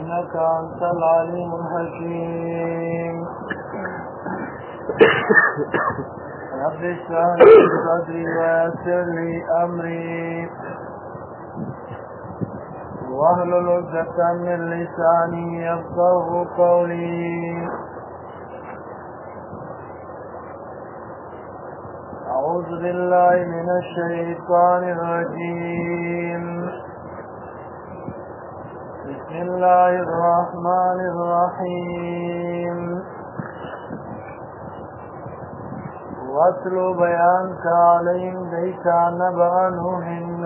إنك أنت العليم الحكيم رب اشرح لي صدري ويسر لي أمري واحلل عقدة من لساني يفقهوا قولي. أعوذ بالله من الشيطان الرجيم. بسم الله الرحمن الرحيم. واتل بيانك عليهم دیتا نبأ نوح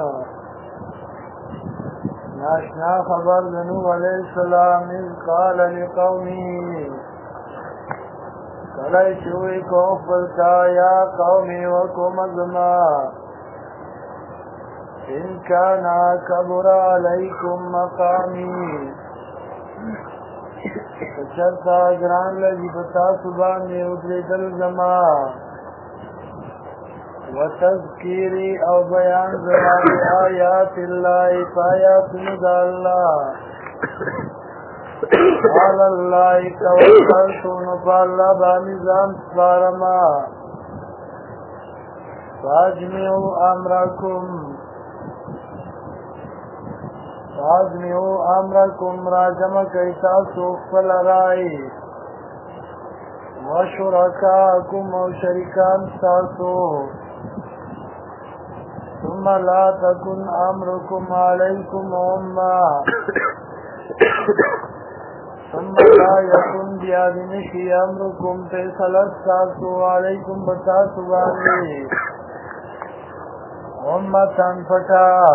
ناشنا خبر نوح علیہ السلام اذ قال لقومه کلی چوئی کو فلتا یا قومی وکم ازما ان کانا کبر علیکم مقامی شرطا گران لگی بتا سبان میں ادری دل زما وتذکیری او بیان زمان آیات اللہ پایات ندى اللہ قال اللہ توکلتون فاللہ بانظام سپارما فاجمعوا امرکم راجم کیسا سوک فلرائی وشرکاکم و شرکان ساسو ثم لا تكن امركم عليكم امه ثم لا يكن بيادنشي امركم فيصلت ساسو عليكم بتاسو باني امتان فتا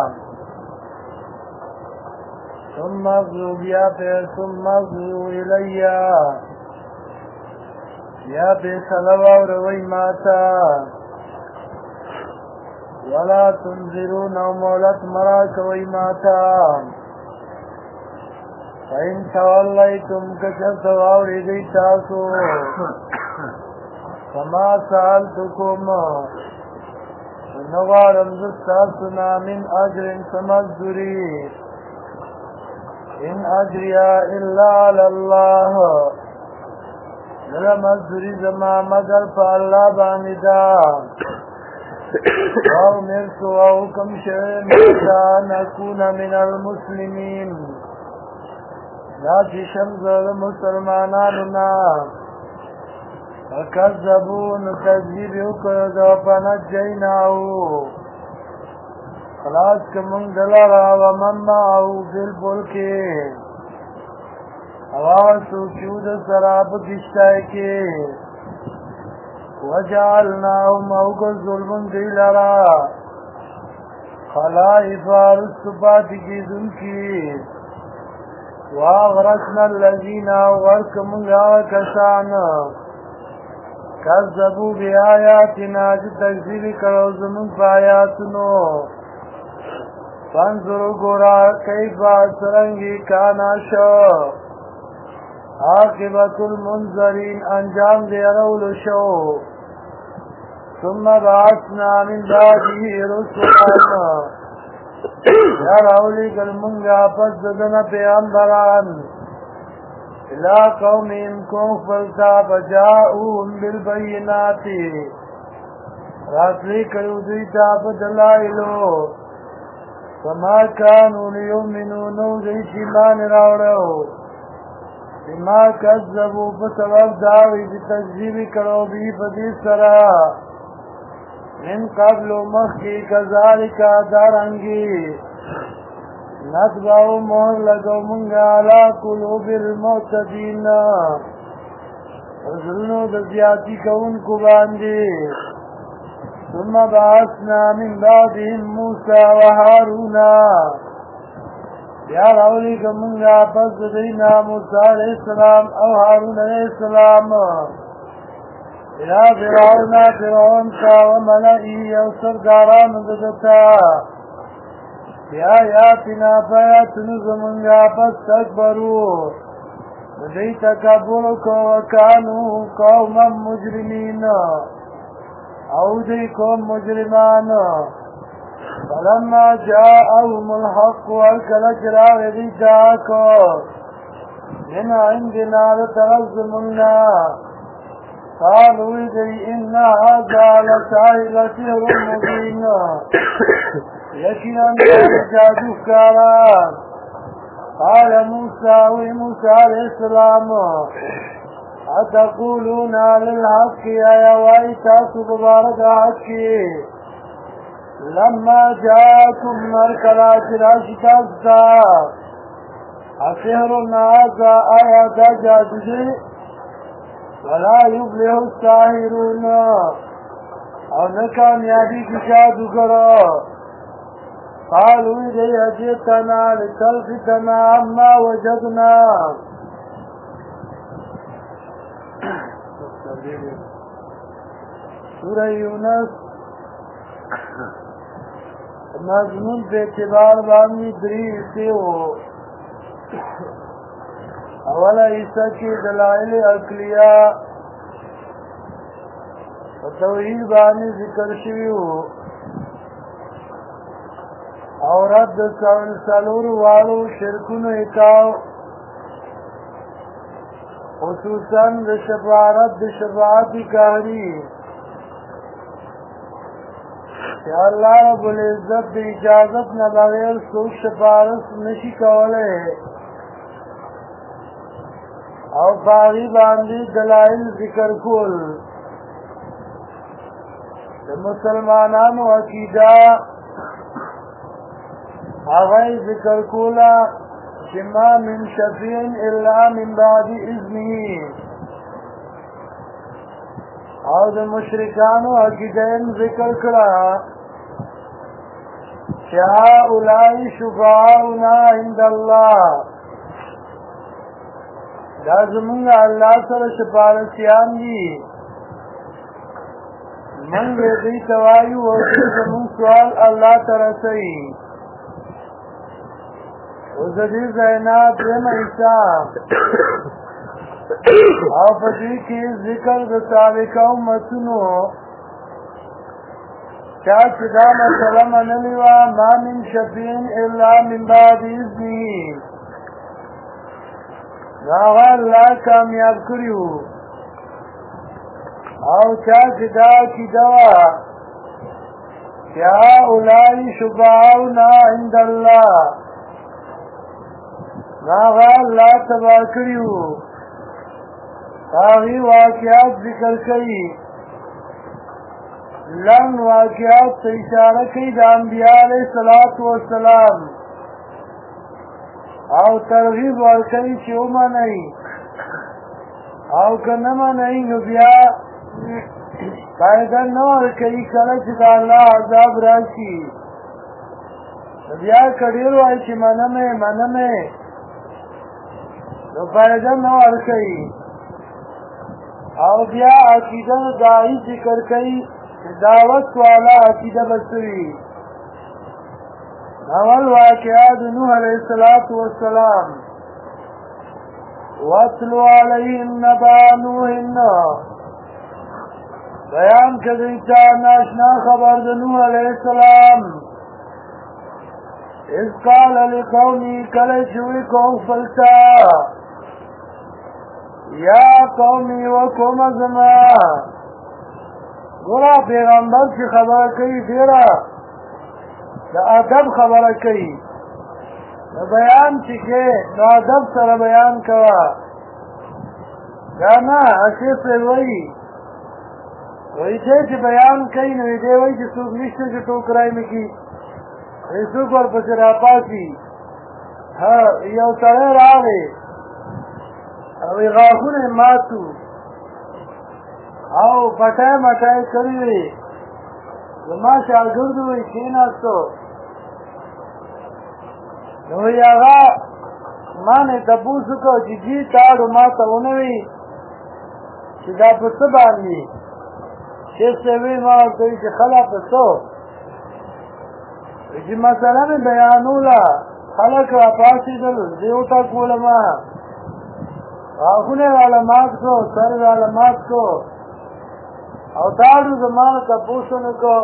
ثم اغزو بیا پیر ثم اغزو الیا بیا پی صلو روی ماتا ولا تنذرون مولت مرا کوئی ماتا فإن تولیتم کچر سواوری دی تاسو فما سألتکم نوارم زستاسنا من اجر سمزدری ان اجریا الا علی اللہ نلمزدری زما مگر پا اللہ بانددا وَأُمِرْتُ وَحُكْمَ شَرْعًا أَنْ أَكُونَ مِنَ الْمُسْلِمِينَ ذات شمس المسلماناننا فَكَذَّبُونَ تَكْذِيبِ وَكَذَّبَ فَنَجَّيْنَاهُ خلاص کمون دلارا ومن معه فی الفلک حواسو چود سراب کشتائی کے وجعلناهم اوقا ظلمن دی لرا خلائف رستبات کی دن کی واغرقنا الذین غرق منگا کسان کذبو بی آیاتنا جو تکذیب کرو زمن پایاتنو فانظرو گورا کیفا سرنگی کانا شو عاقبت المنظرین انجام دے رول شو ثم بعثنا من بعده رسلا یا راولی کل منگا پس ددن پیغمبران الى قومهم کفرتا فجاؤهم بالبینات راتلی کلو دیتا بدلائلو فما کانو لیومنو نو دیشی مان راوڑو بما کذبو بسبب داوی بتکذیب کرو بی بدی سرا من قبل مخی کذالک دارنگی نتبعو مہر لگو منگا علا قلوب المعتدین حضرنو دزیاتی کون کو باندی ثم بعثنا من بعدهم موسیٰ و حارونا یا راولی کا منگا پس دینا موسیٰ علیہ السلام او حارون علیہ السلام الى فرعون کا وملئی او سرداران ددتا یا یاتنا فیاتنو زمنگا پس تکبرو دی تکبر کو وکانو قوما مجرمین او دی قوم مجرمان فلما جاءهم الحق والکل جراغ دی داکو من عندنا لترزمنا قالوا إذي إن هذا لسحر مبين يكن جادو كاران قال موسى وموسى عليه السلام أتقولون للحق يا ويتاس مبارك حقي لما جاءكم مركلات راشدة أسحر هذا آيات جادو ولا يفلح الساحرون او نکامیابی کی جادو کرو قالوا إذا جئتنا لتلفتنا عما وجدنا سورہ یونس مضمون پہ اعتبار بانی دری سے ہو اولا عیسیٰ کی دلائل عقلیہ و توحید بانی ذکر شوی ہو اور رد سالور والو شرکن اکاو خصوصاً شفاعت کاری کہ اللہ رب العزت اجازت نہ بغیر سوچ شفاعت نشی کولے اور باغی باندی دلائل ذکر کول مسلمانان و عقیدہ آغائی ذکر کولا شما من شفین الا من بعد اذنی اور مشرکان و عقیدین ذکر کرا شہا اولائی شفاعنا عند اللہ دا زمونگا اللہ سر شفارسیان دی من دی توایو وقتی زمون سوال اللہ ترسی وزدی زینات رم عیسیٰ اور فدی کی ذکر بسابقہ امتنو کیا چدا مسئلہ منلیوا ما من شفین الا من بعد اذنی ناغا اللہ کامیاب کریو او چا جدا کی دوا کیا اولائی شفاعونا عند اللہ ناغا اللہ تبا کریو آغی واقعات ذکر کری لن واقعات سے اشارہ کی دا انبیاء علیہ السلام او ترغیب ورکړي چې ومنئ او که نه منئ نو بیا فایده نه ورکوي کله چې د الله عذاب راشي بیا که ډېر وایي چې منمې نو فایده نه ورکوي او بیا عقیده داعی ذکر کوي چې دعوت والا عقیده به څه وي اول واقعات نوح علیہ السلام واتلو علیہم نبا نوح بیان کردیتا ناشنا خبر نوح علیہ السلام اذ قال لقومی کلچوی قوم فلتا یا قومی وکم ازما گورا پیغمبر کی خبر کئی دیرا دا ادب خبره کوي دا بیان چې کې دا ادب سره بیان کوا دا نه اسی په وایي چې بیان کوي نو دې وایي چې څوک نشته چې ټوکرای مکی څوک ورپسې راپاسي یو سړی راغی او غاښونه ماتو او پټای مټای کړی وي زما شاګرد وی کېناستو نو یې هغه ما نه تپوس وکړ چې جی تاړو ما ته ونه وي چې دا په څه باندې شیخ صاحب ما ورته وایي چې خلا په څه چې مسله مې بیانوله خلک راپاڅېدل زه ورته کولم غاښونه یې راله مات کړو سر یې راله مات کړو او تاړو زمانه تپوس ونه کړو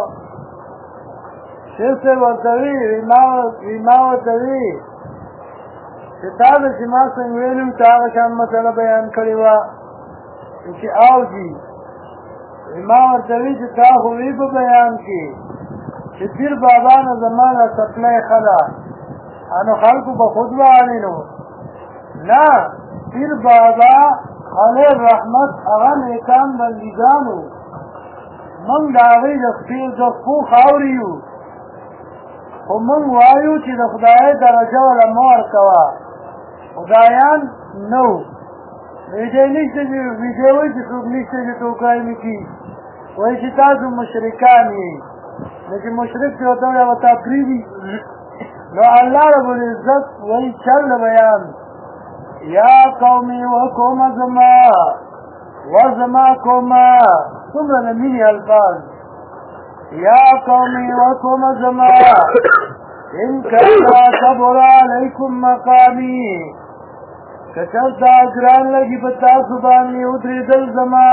شیخ صاحب ورته وي ما ورته وي چې چې تا د چې ما څنګه ویلو ته هغه شان مسله بیان کړې وه چې اوجي ما ورته وی چې تا خو وی په بیان کې چې پیر بابا نه زمانه سپلای خلا انو خلکو به خود وانه نو نه پیر بابا علیه رحمت هغه نیکان بندګانو موږ د هغوی د خپو خاورې یو خو موږ وایو چې د خدای درجه وله مه ورکوه خدایان نه وو ویدی نشته چې ویدی وایي چې څوک نشته چې ټوکرای مې کي وایي چې تاسو مشرکان یې نو چې مشرک چې ورته وایي هغه تا پرېږدي نو الله رب العزت وایي چل بیان یا قومي وقوم زما وزما قوما څومره د مینې الفاظ یا قومي وقوم زما ان کله صبر علیکم مقامی که چېرته ګران لګي په تاسو باندې ودرېدل زما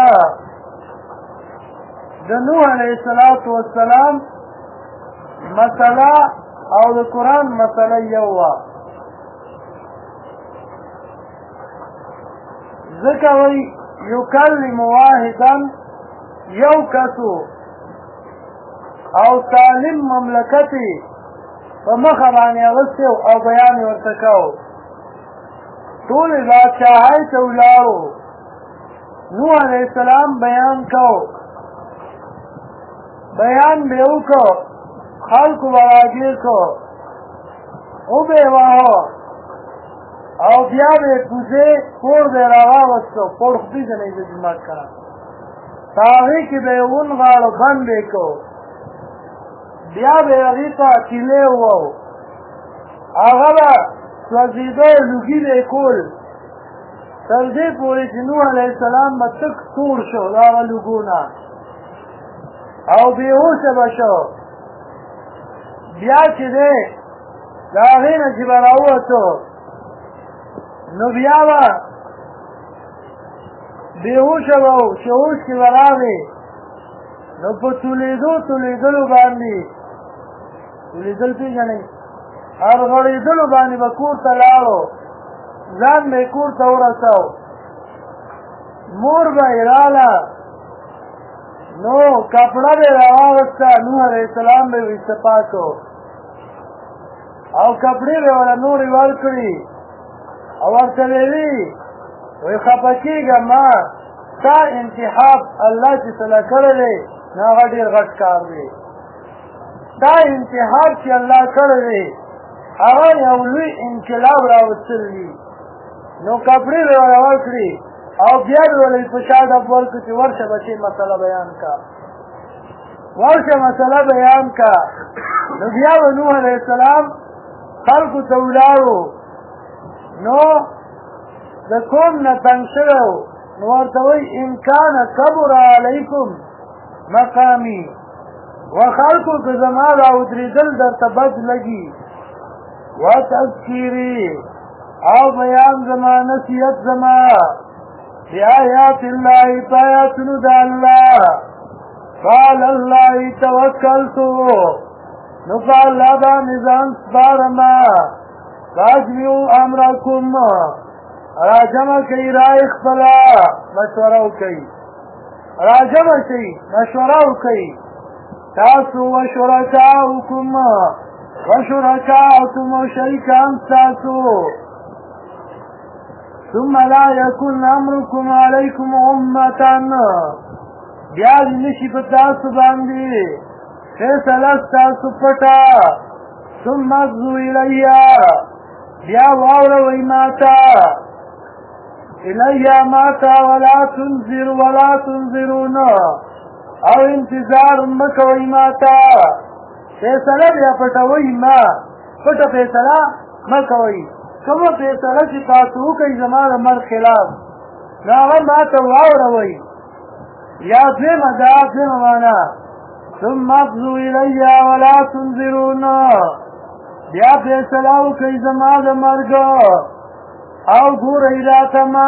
د نوح علیه السلام مسله او د قرآن مسله یو وه ځکه وایي یکلم واحدا یو کسو او سالم مملکت په مخه باندې اغوستی او بیان یې ورته کو ټولې بادشاهۍ ته ولاړو نوح علیه السلام بیان کو بیان به یې وکړو خلکو به راګیر کړو وبه یې واهه او بیا به یې کوزې کور به یې راواغوستو کور خو پېژنئ د جومات کړه په هغې کې به یې ونغاړو بند به یې کړو بیا به یې هغې ته کیلې ووهو هغه به سوځېده لوګي به یې کول تر دې پورې چې نوح علیه السلام به تک تور شو د هغه لوګو نه او بېهوشه به شو بیا چې دی د هغې نه چې به راووتو نو بیا به بېهوشه به و چې هوش کې به راغی نو په تولیدلو باندې تولیدل پېژنئ هرغړېدلو باندې به کور ته لاړو ځان به یې کور ته ورسو مور به یې راله نو کپړه به یې راواغسته نوح علیه السلام به یې ویسته پاکو او کپړې به یې وله نورې ورکړي او ورته به یې وي وایي خفه کېږه ما ستا انتخاب الله چې صله کړی دی نو هغه ډېر غټ کار دی دا انتخاب چې الله کړی دی هغه یو لوی انقلاب راوستلی وي نو کپړې به یې ورکړي او بیا به ولې په شا ډب ورکړو چې ورشه بچې مسله بیان کا ورشه مسله بیان کا نو بیا به نوح علیه السلام خلکو ته ولاړو نو د قوم نه تنګ شوی و نو ورته وایي ان کان کبر علیکم مقامی و خلکو که زما راودرېدل درته بد لګي و تذکیري او بیان زما نصیحت زما بآیات الله پایاتونو د الله فعلى الله توکلتو نو په الله باندې ځان سپارمه فاجمعوا امرکم راجمع کوي رای خپله مشوره وکوئ راجمع کوي مشوره وکوئ تاسو و شرکاؤکم و شریکان ستاسو ثم لا يكن امركم عليكم امه بیا نشي په تاسو باندې فیصله ستاسو پټه ثم اغزو الیا بیا واوروئ ماته الیا ماته ولا تنظرون او انتظار مه کوئ ماته فیصله بیا پټوئ ما پټه فیصله مه کوئ کومه فیصله چې تاسو وکئ زما د مرګ خلاف نو هغه ماته واوروئ یا دویمه دا دویمه معنا ثم اغزو الیا ولا تنظرون بیا فیصله وکئ زما د مرګ او ګورئ راته ما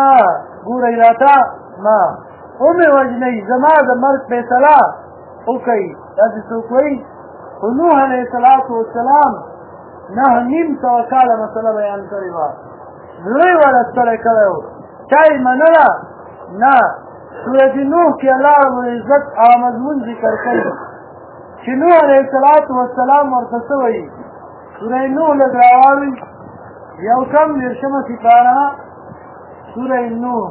ومې وژنئ زما د مرګ فیصله وکئ داسې څوک وایي خو نوح علیه السلام 9 سوه کاله مسله بیان کړې وه زړه یې ورستلی کړی و چا یې منله نه سورة نوح کې الله رب العزت هغه مضمون ذکر کوي چې نوح علیه السلام ورته څه وایي سورة نوح لږ راواړئ یو کم دېرشمه سپاره سورة نوح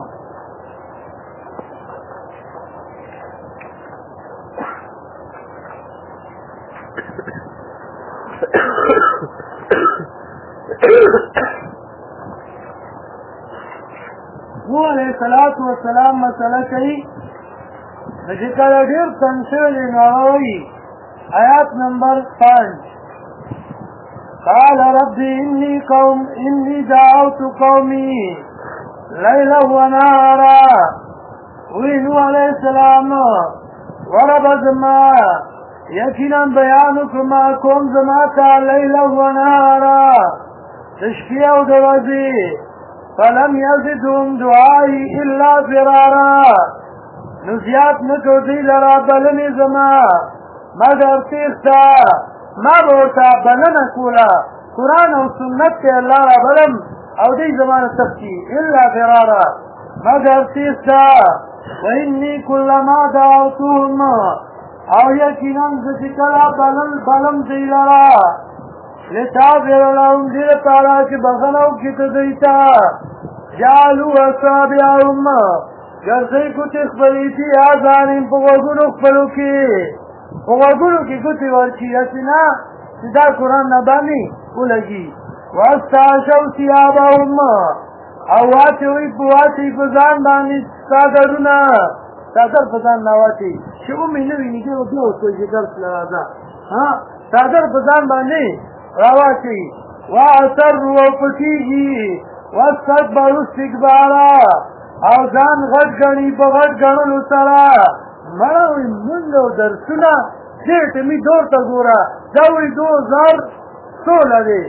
نوح علیہ السلام مسئلہ کوي چې کله ډېر تنګ شوی دی نو هغه وایي آیات نمبر 5 قال رب إني دعوت قومي ليلا ونهارا وی نوح علیہ السلام ورب زما یقینا بیان کما کوم زما ته لیلا ونهارا تشفی او د ورځې فلم یزدهم دعائي الا فرارا نو زیات نه کو دی لرا بلنې زما مگر تیښته ما به ورته بلنه کوله قرآن او سنت ته الله را بلم او دی زما نه تښتي الا فرارا مگر تیښته واني كلما دعوتهم او یقینا زه چې کله بلم دی لرا لتغفر لهم دې لپاره چې بخښنه وکړي ته دوی ته جعلوا اصابعهم ګرځوي ګوتې خپلې دي اذانهم په غوږونو خپلو کې په غوږونو کې ګوتې ورکړي هسې نه چې دا قرآن نه باندې ولګي واستغشوا ثيابهم او واچوي په ځان باندې څادرونه څادر په ځان نه واچوي چې ومې نه وي نږدې بیا وسوځي چې درس له راځه څادر په ځان باندې راواچوي واعتروا او پټېږي واستكبروا استکبارا او ځان غټ ګڼي په غټ ګڼلو سره مړه وایي مونږ او درسونه دې ټیمې دور ته ګوره دا وایي 2016 دی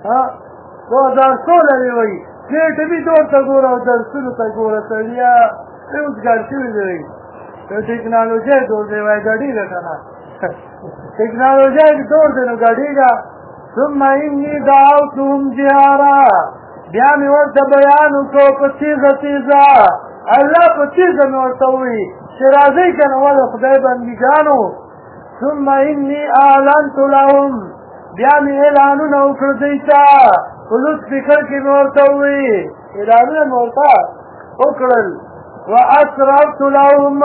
2016 دی وایي دې ټیمې دور ته ګوره او درسونو ته ګوره سړیا روزګار شوي دی ټیکنالوژي دور دی وایي ګډېږه که نه ټیکنالوژي دور دی نو ګډېږه ثم إني دعوتهم جهارا بیا مې ورته بیان وکړو په تیزه تیزه الله په تیزه مې ورته ووایي چې راځئ که نه ولې خدای بندګانو ثم إني أعلنت لهم بیا مې اعلانونه وکړو دوی ته په لوډ سپیکر کې مې ورته ووایي اعلانونه مې ورته وکړل وأسررت لهم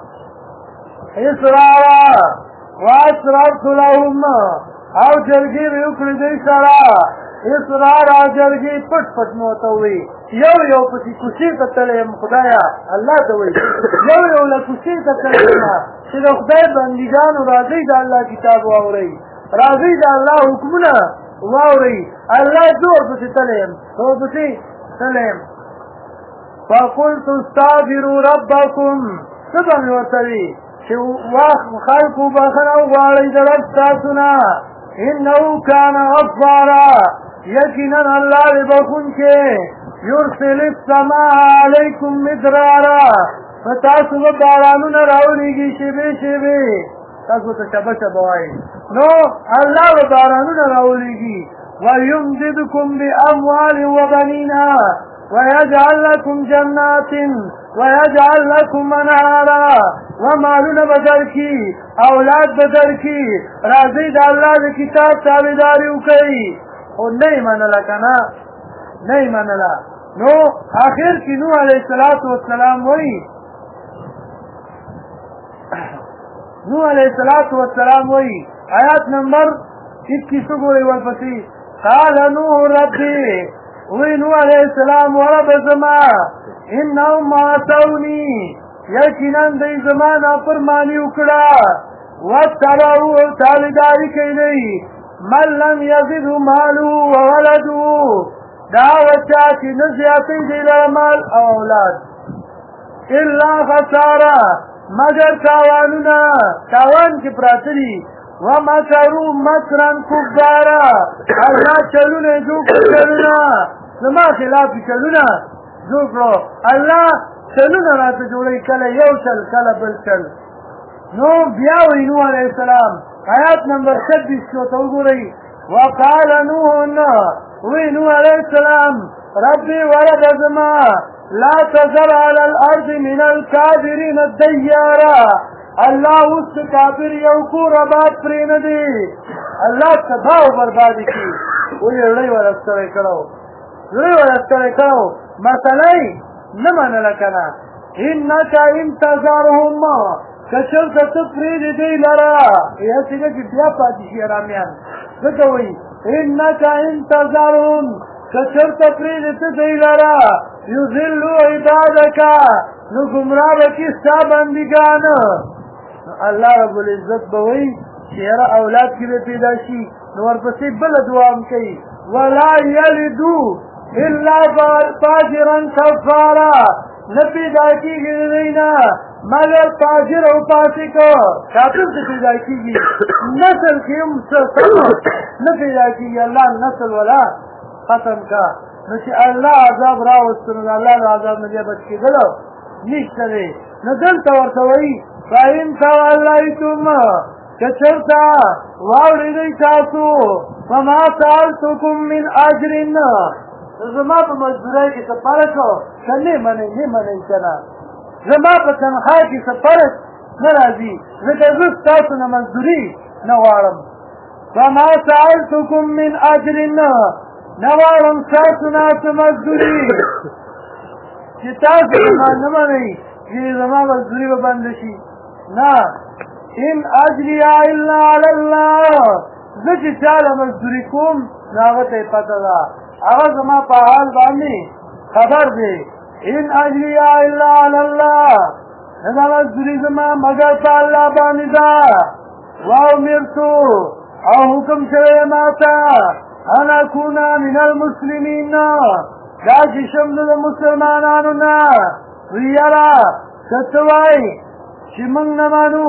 إسرارا وأسررت لهم او جرګې مې وکړې دوی سره اسرار جرګې پټ پټ مې ورته ووایي یو پسې کوڅې ته تللی یم خدایه الله ته وایي یو له کوڅې ته تللی یم چې د خدای بندګانو راځئ د الله کتاب واورئ راځئ د الله حکمونه واورئ الله زه ورپسې تللی یم ورپسې تللی یم فقلت استغفروا ربکم څه به مې ورته وي چې خلکو بخښنه وغواړئ د رب ستاسو نه انه كان غفارا یقینا الله دې بخښونکی یرسل السماء علیکم مدرارا فتاسو به بارانونه راولېږي شېبې شېبې تاسو ته شبه شبه وایي نو الله به بارانونه راولېږي ويمددكم باموال وبنینا ويجعل لكم جنات ويجعل لكم انهارا ومالونه بدرکی اولاد بدرکی راځي د الله د کتاب تابعداري وکړي او نه یې منله که نه نه یې منله نو آخر کې نوح علیه السلام وایي نوح علیه السلام وایي آیات نمبر 21 وګورئ ورپسې قال نوح ربي وی نوح علیہ السلام ورب زما انهم عصوني یقینا دی زما نافرمانی وکړه واتبعوا تابعداري کوي من لم يزد ماله وولده دا وچا چې نه زیاتې دی لره مال او اولاد الا خساره مگر تاوانونه تاوان کې پراته دي ومکروا مکرا کبارا الله چلونه جوړ کړلونه زما خلاف چلونه جوړ کړو الله چلونه راته جوړوي کله یو چل کله بل چل نو بیا وی نوح علیہ السلام آیات نمبر 26 کو ته وګورئ وقال نوح وی نوح علیہ السلام ربي ولد زما لا تذر على الارض من الكافرين الديارا الله اوس کافر یو کور آباد پرې نه دی الله تباہ او بربادي کی ولې لړۍ ورستړی کړو مسئله نه منله کنه انک انتظرهم کچرته ته پرېږدې دوی لره یاسې نه چې بیا پاتې شي ارامیان ځکه وایي انک انتظرهم کچرته پرېږدې ته دوی لره یضلوا عبادک نو ګمراه به کړي ستا بندګان الله رب العزت به وایي چې یاره اولاد کې به پیدا شي نو ورپسې بله دعا هم کوي ولا یلدو الا فاجرا کفارا نه پیدا کېږي د دوی نه مگر فاجر او فاسق کافر ته پیدا کېږي نسل کې هم نه پیدا کېږي الله نسل ولا ختم کا نو چې الله عذاب راوستو نو الله له عذاب نه بیا بچ کېدلو نشته دی نو دلته ورته وایي فإن تولیتم که چېرته واورېدئ تاسو فما سألتکم من اجر زما په مزدورۍ کې څه فرق که نه منئ که نه زما په تنخواه کې څه فرق نه راځي ځکه زه ستاسو نه مزدوري نه غواړم فما سألتکم من اجر نه غواړم ستاسو نه څه مزدوري چې تاسو زما نه منئ چې زما مزدوري به بنده شي نه ان اجري الا على الله زه چې چا له مزدوري کوم نو هغه ته یې پته ده هغه زما په حال باندې خبر دی ان اجري الا على الله نه دا مزدوري زما مګر په الله باندې ده وامرتو او حکم شوی ما ته ان اکون من المسلمین دا چې شم د مسلمانانو نه ویاره که څه وایي چې موږ نه مانو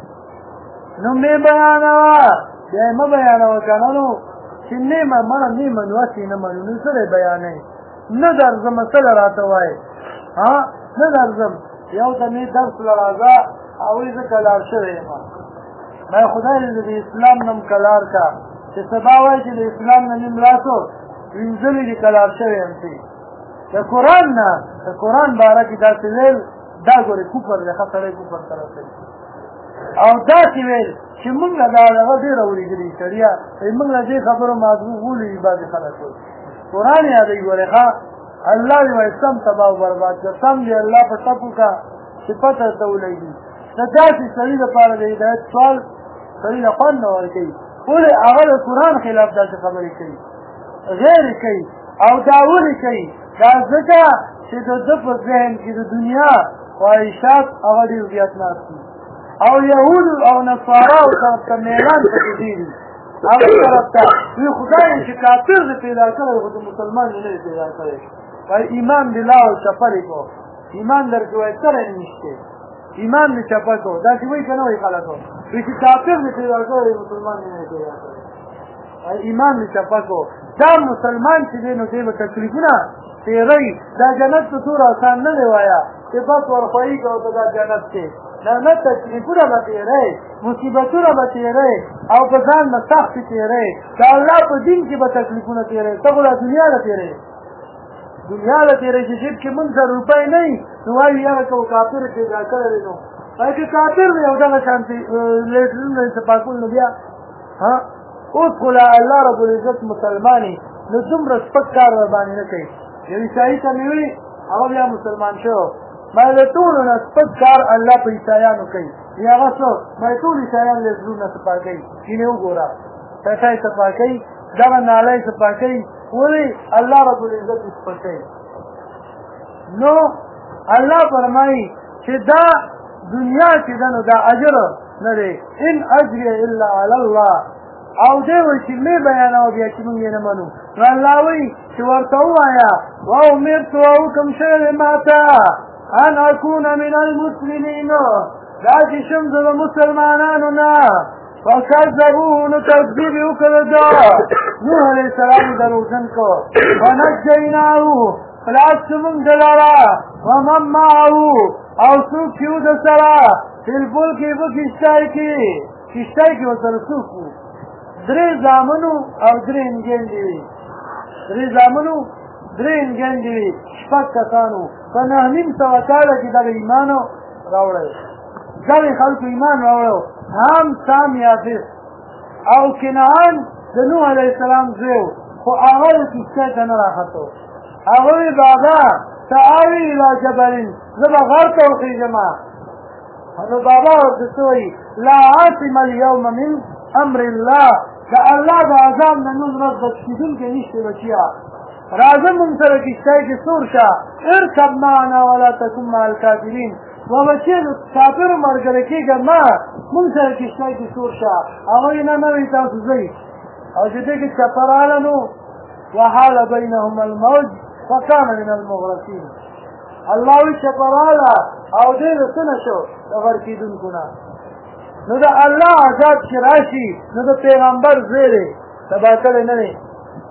نو مې بیانوه بیا یې مه بیانوه که نه نو چې نه منو هسې نه منو نو څه دی بیانوي نه درځم څه له راته وایي نه درځم یو ته مې درس له راځه هغوی زه کلار شوی یم ما خدای دې د اسلام نم کلار کا چې سبا وایي چې د اسلام نه نیم راسو وینځلې دې کلار شوی یم چې د قرآن نه د قرآن باره کې داسې ویل دا ګورې کوپر دی ښه سړی کوپر ته رسوي او داسې ویل چې موږ له دا هغه ډېر اورېدلي سړیا موږ له دې خبرو معذور وولي بعضې خلک وایي قرآن یادوي ګورې ښه الله دې وایي سم تباه او برباد کړه سم دې الله په ټکو کا چې پته ورته ولګي د داسې سړي دپاره د هدایت سوال سړي له خوند نه ورکوي ولې هغه د قرآن خلاف داسې خبرې کوي غیر کوي او دا ولې کوي دا ځکه چې د ده په ذهن کې د دنیا خواهشات هغه ډېر زیات ناست دي او یهودو او نصاراو طرف ته میلان پکې ډېر دي هغه طرف ته وی خدای چې کافر دې پیدا کړی خو د مسلمان دې نه دی پیدا کړی وایي ایمان دې لا او چپرې کو ایمان درکې وایي سره نشته ایمان دې چپه کو داسې وایي که نه وایي خلکو وایي چې کافر دې پیدا کړی مسلمان دې نه دی پیدا کړی ایمان دې چپه کو دا مسلمان چې دی نو دې به تکلیفونه تیری دا جنت ته څومره آسان نه دی وایه چې بس ورخوایي که ورته دا جنت دی نه تکلیفونه به تیری مصیبتونه به تیری او په ځان به سختې تیری د الله په دین کې به تکلیفونه تیری ته خو دا دنیا له تیری دنیا له تیری چې جیب کې مونږ سره روپۍ نه وي نو وایو یاره که کافر پیدا کړی دی نو وایي که کافر دی او دغه شانتې لیټرونه یې صفاکول نو بیا اوس خو له الله رب العزت مسلمانې نو دومره سپک کار ورباندې نه کوي یو عیسایي ته مې وي هغه بیا مسلمان شو ما د ټولو نه سپک کار الله په عیسایانو کوي یا هغه څه ما ټول عیسایان له زړونه صفا کوي کینې وګوره ټټی صفا کوي دغه نالی صفا کوي ولې الله رب العزت صفا کوي نو الله فرمایي چې دا دنیا چې ده نو دا اجر نه دی ان اجري الا علی الله او دی وایي چې مې بیانوه بیا چې موږ یې نه منو نو الله وایي چې ورته ووایه واامرتو او حکم شوی دی ما ته ان اکون من المسلمین دا چې شم زه د مسلمانانو نه فکذبوه نو تکذیب یې وکړه ده نوح علیه السلام یې دروغجن کړ ونجیناه خلاص شو موږ ده لره ومن معه او څوک چې و ده سره فی الفلک په کشتۍ کې ورسره څوک و 3 زامنو او 3 نجیندې وي 3 زامنو درې نجندې وې شپږ کسانو په 950 کاله کې دغه ایمان راوړی دغې خلکو ایمان راوړی هم سام یافس او کنعان د نوح علیه السلام زوی خو هغه د کښتۍ ته نه راختو هغه وی بابا سآوي الى جبل زه به غر ته وخېږم نو بابا ورته څه وایي لا عاصم اليوم من امر الله د الله د عذاب نه نن ورځ بچ کېدونکی نشته بچیا راځه مونږ سره کښتۍ کې سور شه ارکب معنا ولا تکن مع الکافرین و بچې د کافرو ملګری کېږه مه مونږ سره کښتۍ کې سور شه هغوی نه وایي تاسو ځئ او چې دې کې چپه راغله نو وحال بینهم الموج فکان من المغرقین الله وی چپه راغله او دې د څه نه شو د غرقېدونکو نه نو د الله عذاب چې راشي نو د پیغمبر زوی دی تباه کړی نه دی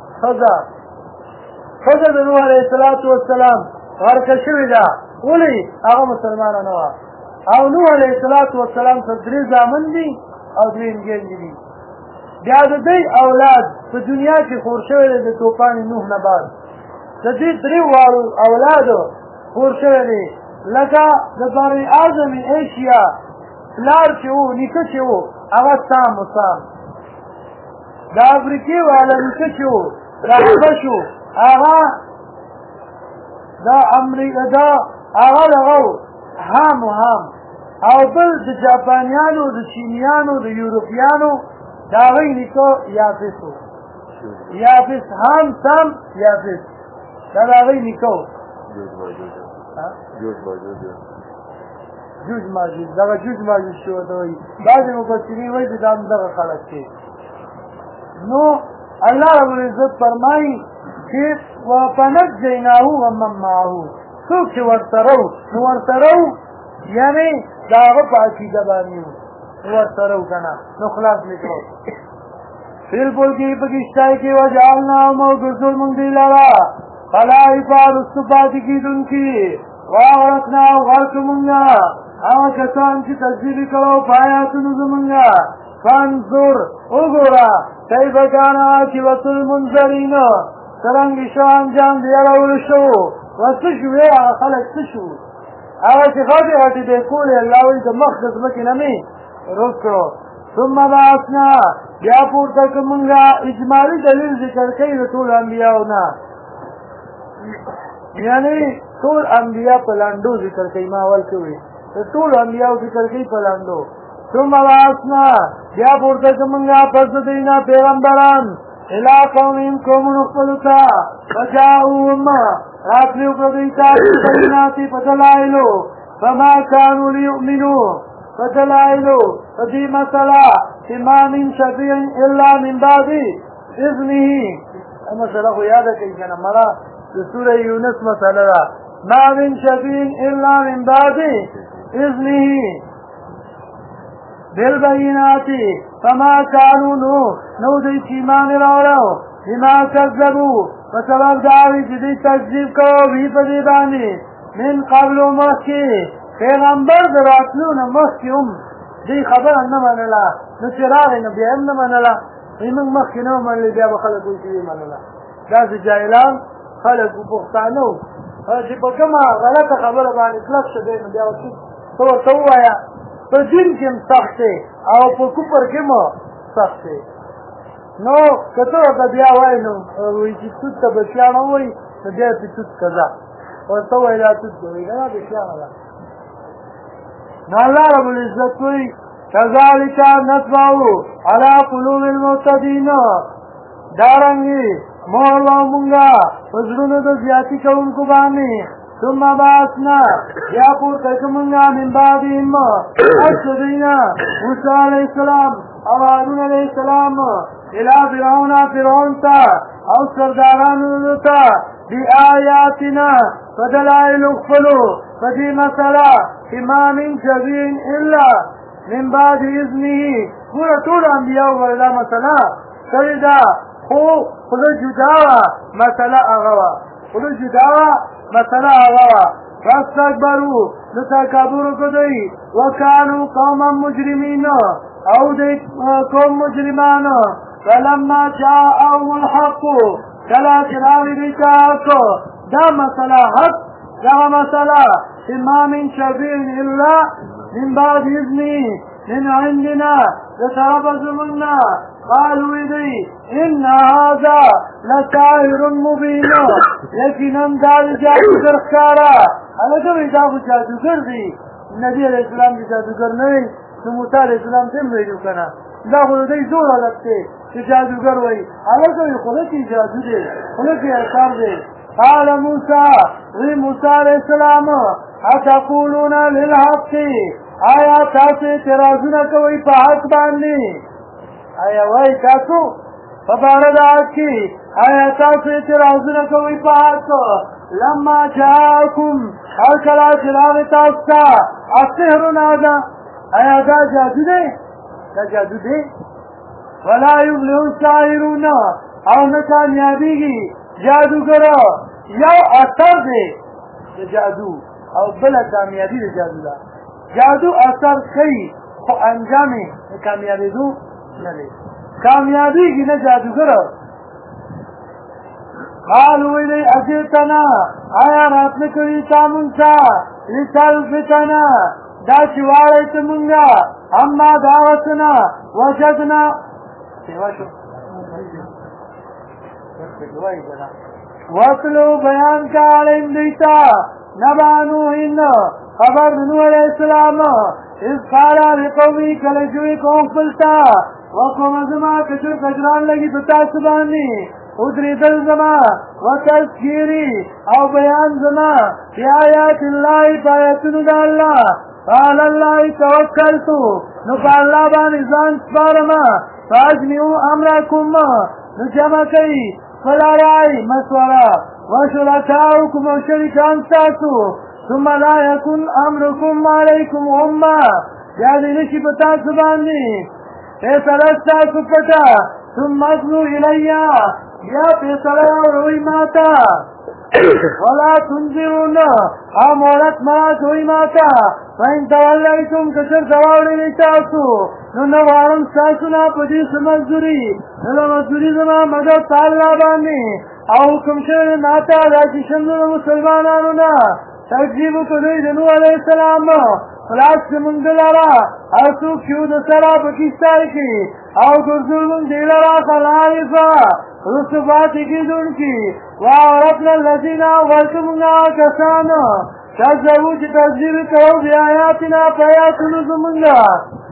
ښځه د نوح علیه السلام غرقه شوې ده ولې هغه مسلمانه نه وه او نوح علیه السلام سره 3 زامن دي او 2 نجندې دي بیا د دوی اولاد په دنیا کې خور شوی دی د طوفان نوح نه بعد د دې 3 واړو اولادو خور شوی دی لکه د بر اعظم ایشیا پلار چې و نیکه چې و هغه سام د افریقې والا نیکه چې و راهبه شو هغه هغه دغه هام او بل د جاپانیانو د چینیانو د یورپیانو د هغوی نیکه یافس و یافس هم سام یافس دا د هغوی نیکه جوج ماجوج دغه جوج ماجوج چې ورته وایي بعضې مفسرین وایي چې دا همدغه خلک دی نو الله رب العزت فرمایي چې وفنجیناه ومن معه څوک چې ورسره و نو ورسره و یعنې د هغه په عقیده باندې و ورسره و که نه نو خلاص مې کړو فِلْفُلْكِ په کښتۍ کې وجعلناهم او ګرځول مونږ دوی لره خلائف رستو پاتې کېدونکي واغرقنا او غرق مونږه هغه کسان چې تکذیب یې کړو په آیاتونو زمونږه فانظر وګوره کیف کان عاقبة المنذرین څرنګه شو انجام د یارولو شو څه شوې هغه خلک څه شو هغه چې غټې غټې دی کولې الله وایي د مخ د ځمکې نه مې روز کړو ثم بعثنا بیا پورته کړو مونږه اجمالي دلیل ذکر کوي د ټولو انبیاو نه یعنی ټول انبیا په لانډو ذکر کوي ما اول کې وي د ټولو انبیاو ذکر کوي په لانډو ثم بعثنا بیا پورته کړو مونږه پس د دوی نه پیغمبران الى قومهم قومونو خپلو ته فجاءوهم راتلي وکړو دوی ته بالبینات په دلایلو فما كانوا ليؤمنوا په دلایلو په دې مسله چې ما من شفیع الا من بعد اذنه مسله خو یاده کوي که نه مړه د سوره یونس مسله ده ما من شفیع الا من بعد اذنه بالبینات فما كانوا نو دوی چې ایمان یې راوړو بما کذبوا په سبب د هغې چې دوی تکذیب کوو وي په دې باندې من قبل مخکې پیغمبر د راتلو نه مخکې هم دوی خبره نه منله نو چې راغی نو بیا هم نه منله موږ مخکې نه ومنلې بیا به خلک وایي چې ویې منله داسې جاهلان خلک پښتانه وو چې په کومه غلطه خبره باندې کلک شه دی نو بیا ته ورته ووایه په دین کې هم سخت دی او په کفر کې هم سخت دی نو که ته ورته بیا وایې نو وایي چې توت ته بچیانه وایي نو بیا پې توت که ځه ورته وایي دا توت به وایي نه بچیانه ده نو الله رب العزت وایي كذلك نطبع على قلوب المعتدين دارنګي مور مونږه پزړونو د زیاتی کوونکو باندې ثم بعثنا یا پورته کومه من بعدهم اسدینا موسی علیہ السلام او هارون علیہ السلام الى فرعون تا او سردارانو تا بآیاتنا فدلائل اخفلو فدی مسئلہ ما من شفیع الا من بعد اذنه پورا ټول انبیاء وردا مسئلہ سریدا خو خدا جداوه مسئلہ اغوا خدا جداوه مسئلہ اغوا فاستكبروا نتكبروا کدی وكانوا قوما مجرمين او دی قوم مجرمان فلما جاءهم الحق کلا چراوی دیتا کو دا مسئلہ حق دا مسئلہ ما من شفیع الا من بعد اذنی من عندنا لطرف زمنا قالوا دی ان هذا لساحر مبین یقینا دا جادوگر ښکارا هلکه وایي دا خو جادوگر دی نبی علیہ السلام دی جادوگر نه وي نو موسی علیہ السلام ته هم ویلو که نه دا خو د دوی زور حالت دی چې جادوگر وایي هلکه وایي خوله کې جادو دی خوله کې اثر دی قال موسی وی موسی علیہ السلام اتقولون للحق آیا تاسو اعتراضونه کوئ په حق باندې آیا وایي تاسو په باره د حق کې آیا تاسو اعتراضونه کوئ په حق لما جاءکم هر کله چې راغی تاسو ته السحر هذا آیا دا جادو دی دا جادو دی ولا یفلح الساحرون او نه کامیابېږي جادوګر یو اثر دی د جادو او بله کامیابي د جادو ده جادو اثر ښیي خو انجام یې د کامیابېدو نه دی کامیابېږي نه جادوګر قالوا ویلی اجئتنا آیا راتله کوي تا مونږ ته لتلفتنا دا چې واړی ته مونږه اما د هغه څه نه وجدنا واتلو بیان کا علیهم دیتا نبا نوحین خبر نوح علیہ السلام اذ قالا لقومی کلجوی قوم خپلتا وقوم زما کجر کجران لگی پتا سبانی ادری دل زما وتذکیری او بیان زما فی آیات اللہ پایتنو دا اللہ قال اللہ توکلتو نو پا اللہ بانی زان سپارما فاجمیو امرکم نو جمع کئی فلارائی مسورا وشرکاؤکم و شرکان ساسو ثم لا یکن امرکم علیکم غمہ یادی نشی پتا سبانی فیصلت ساسو پتا ثم اذنو الیا یا فیصلہ روی ماتا ولا تنظرون امورت مرات ہوئی ماتا فإن تولیتم کسر تواوڑی لیتاسو نو نوارم ساسونا پدیس مزدوری نو مزدوری زمان مدد تعالی بانی او حکم شر ماتا راکی شمدن مسلمانانونا تکذیبو کدوی دنو علیہ السلام خلاص مندلارا ارسو کیو دسرا پکستائی کی او گرزولن دیلارا خلائفا رسوباتی کی دن کی وعورتنا اللذین ورکمنا کسانا کذبو چی تکذیب کرو بی آیاتنا پیاتنو زمنگا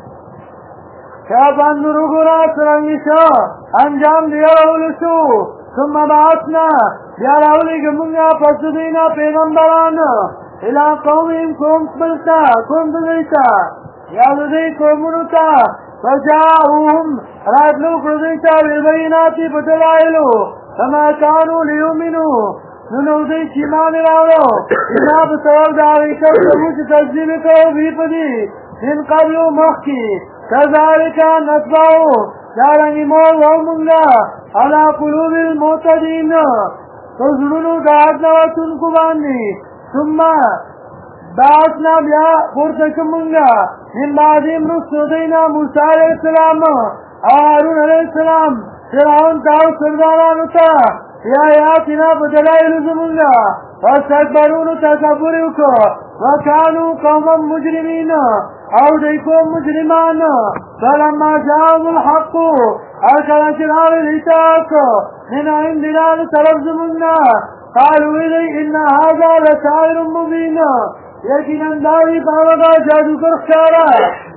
کابان نروگونا سرنگشا انجام دیا اولسو ثم بعثنا بیارا اولی گمنگا پسدینا پیغمبرانا الى قومهم قوم سبلتا قوم بذیتا یادو دی قومنوتا فجاؤهم راتلو قردیتا بالبیناتی پتلائلو فما کانو لیومنو ننو دی چیمان راولو انا بسوال داوی کر سبوچ تجزیب کرو بھی پدی من قبلو مخی کذالکا نتباؤ دارنگی مول ومنگا علا قلوب المعتدین تزرنو دادنا وطن کباندی ثم بعثنا بیا پورتکمونگا من بعدیم رسو دینا موسیٰ علیہ السلام هارون علیہ السلام فرعون تاو سردارانو تا یا آیاتنا بدلائل زمونگا فاستکبرونو تکبریو کو وکانو قوما مجرمین او دیکو مجرمان فلما جاءهم الحق اکلا چرار الاتاق من عندنا لطرف زمونگا قالوا إلي إن هذا لسائر مبين يقينا داوي باوغا جادو كرخشارا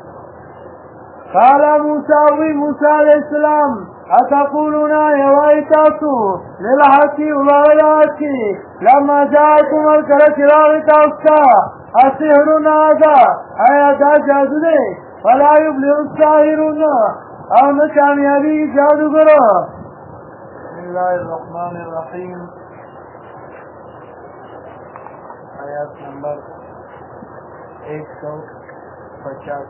قال موسى عليه السلام أتقولون يوائتاسو للحكي وبغياتي لما جاءكم الكرة راغتاسا السحر هذا آياتا جادو دي فلا يبلغ الساحرون او نكاميابي جادو کرو بسم الله الرحمن الرحيم آیات نمبر 150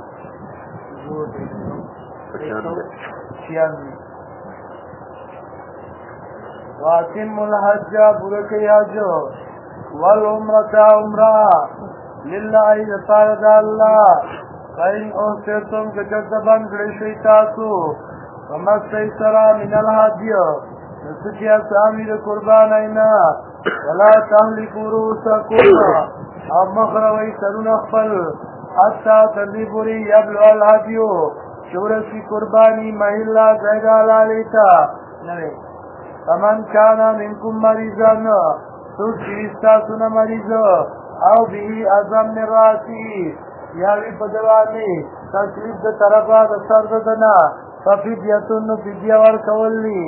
واتم الحج برکی حج والعمرة عمرہ للہ لطارد اللہ فإن أحسرتم كجد بنگڑ شیطاسو فمستیسرا من الحدی نسکی اسامی دا قربان اینا ولا تحلقوا رؤوسکم او مخروی سرون اخفل حتی تردی پوری یبلو الحدیو شورسی قربانی محلہ زیدہ لالیتا نوے فمن کانا منکم مریضان سوک چیستا سن مریض او بھی ازم نراسی یاوی پدوانی تشریف دا طرفا دا سر دنا ففیدیتن فیدیوار کولی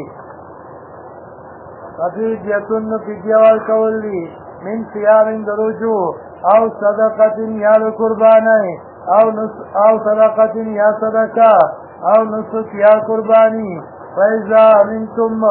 من صيام دروجو او صدقة یا قربانی او صدقة یا صدقہ او نسک یا قربانی فیضا منتم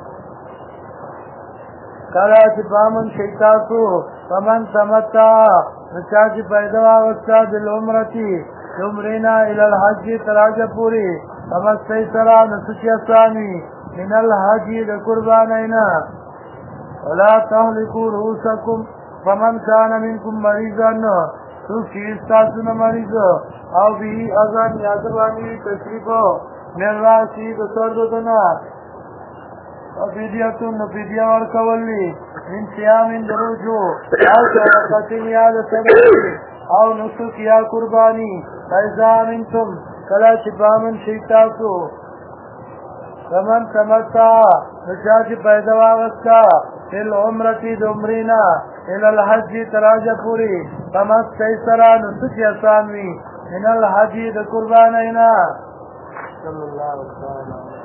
کلا چپامن شیطاسو فمن تمتع نچاچ پیدوا وقتا بالعمرتی عمرینا الالحج تراج پوری فمستیسرا نسک یسانی من الحج دا قربانینا ولا تحلقوا رؤوسکم فمن كان منكم مريضا سوچی استاسونا مریض او بھی ازان یادوانی تشریفو من راسی دا سرددنا وفیدیتون فیدیا ورکولی من صیام دروجو او صدقتن یاد صدقی او نسک یا قربانی فیضا منتم کلا چپامن شیطاسو فمن تمتع نشاچ پیدوا وستا فی العمرتی دمرینا الى الحج تراج پوری فمس کیسرا نسک یسانوی من الحج دا قربانینا صلی اللہ علیہ وسلم